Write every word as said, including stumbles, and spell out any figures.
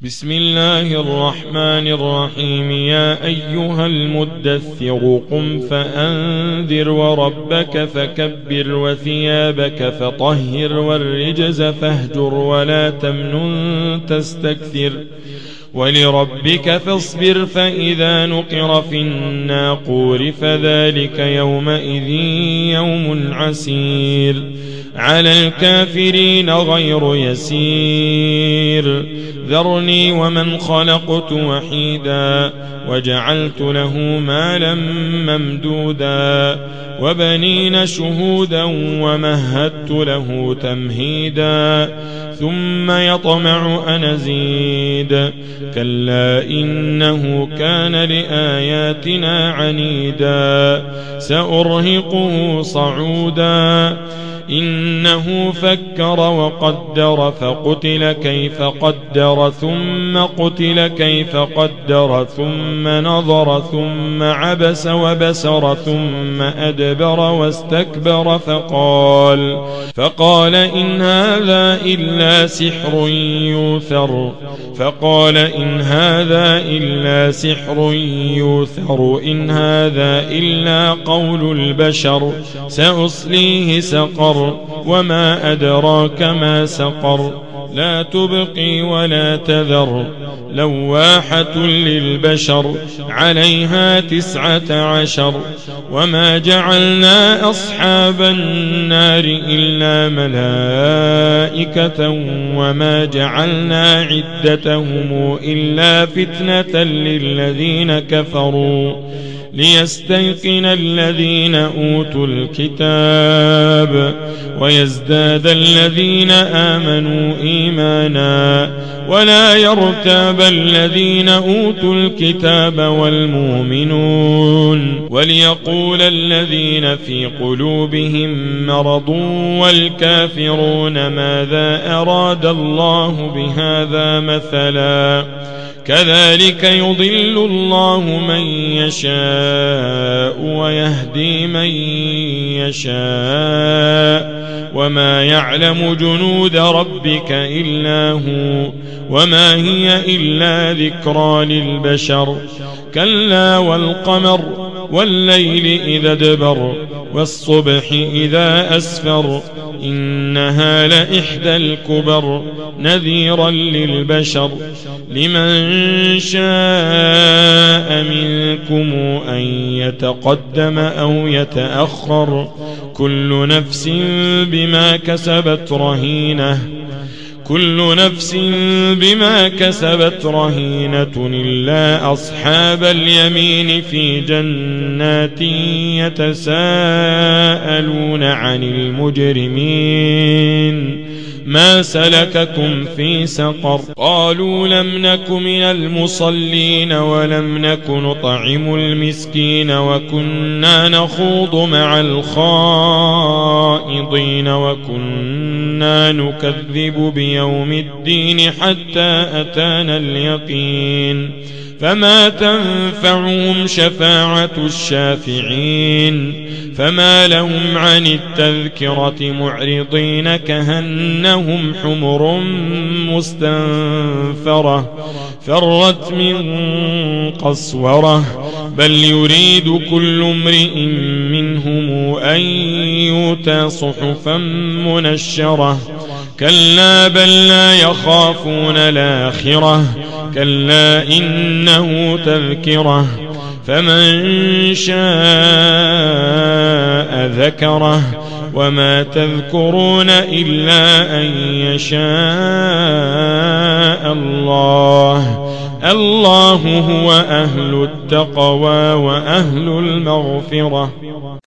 بسم الله الرحمن الرحيم. يا أيها المدثر قم فأنذر وربك فكبر وثيابك فطهر والرجز فاهجر ولا تمنن تستكثر ولربك فاصبر فإذا نقر في الناقور فذلك يومئذ يوم عسير على الكافرين غير يسير. ذرني ومن خلقت وحيدا وجعلت له مالا ممدودا وبنين شهودا ومهدت له تمهيدا ثم يطمع أن أزيد كلا إنه كان لآياتنا عنيدا سأرهقه صعودا إنه فكر وقدر فقتل كيف قدر ثم قتل كيف قدر ثم نظر ثم عبس وبسر ثم أدبر واستكبر فقال فقال إن هذا إلا سحر يوثر فقال إن هذا إلا سحر يوثر إن هذا إلا قول البشر سأصليه سقر وما أدراك ما سقر لا تبقي ولا تذر لواحة للبشر عليها تسعة عشر وما جعلنا أصحاب النار إلا ملائكة وما جعلنا عدتهم إلا فتنة للذين كفروا ليستيقن الذين أوتوا الكتاب ويزداد الذين آمنوا إيمانا ولا يرتاب الذين أوتوا الكتاب والمؤمنون وليقول الذين في قلوبهم مرض والكافرون ماذا أراد الله بهذا مثلا كذلك يضل الله من يشاء ويهدي من يشاء وما يعلم جنود ربك إلا هو وما هي إلا ذكرى للبشر كلا والقمر والليل إذا ادبر والصبح إذا أسفر إنها لإحدى الكبر نذيرا للبشر لمن شاء منكم أن يتقدم أو يتأخر كل نفس بما كسبت رهينة كل نفس بما كسبت رهينة إلا أصحاب اليمين في جنات يتساءلون عن المجرمين ما سلككم في سقر قالوا لم نك من المصلين ولم نك نطعم المسكين وكنا نخوض مع الخائضين وكنا نكذب بيوم الدين حتى أتانا اليقين فما تنفعهم شفاعة الشافعين فما لهم عن التذكرة معرضين كأنهم حمر مستنفرة فرت من قسورة بل يريد كل امرئ منهم أن يؤتى صحفا منشرة كلا بل لا يخافون الآخرة كلا إنه تذكرة فمن شاء ذكره وما تذكرون إلا أن يشاء الله الله هو أهل التقوى وأهل المغفرة.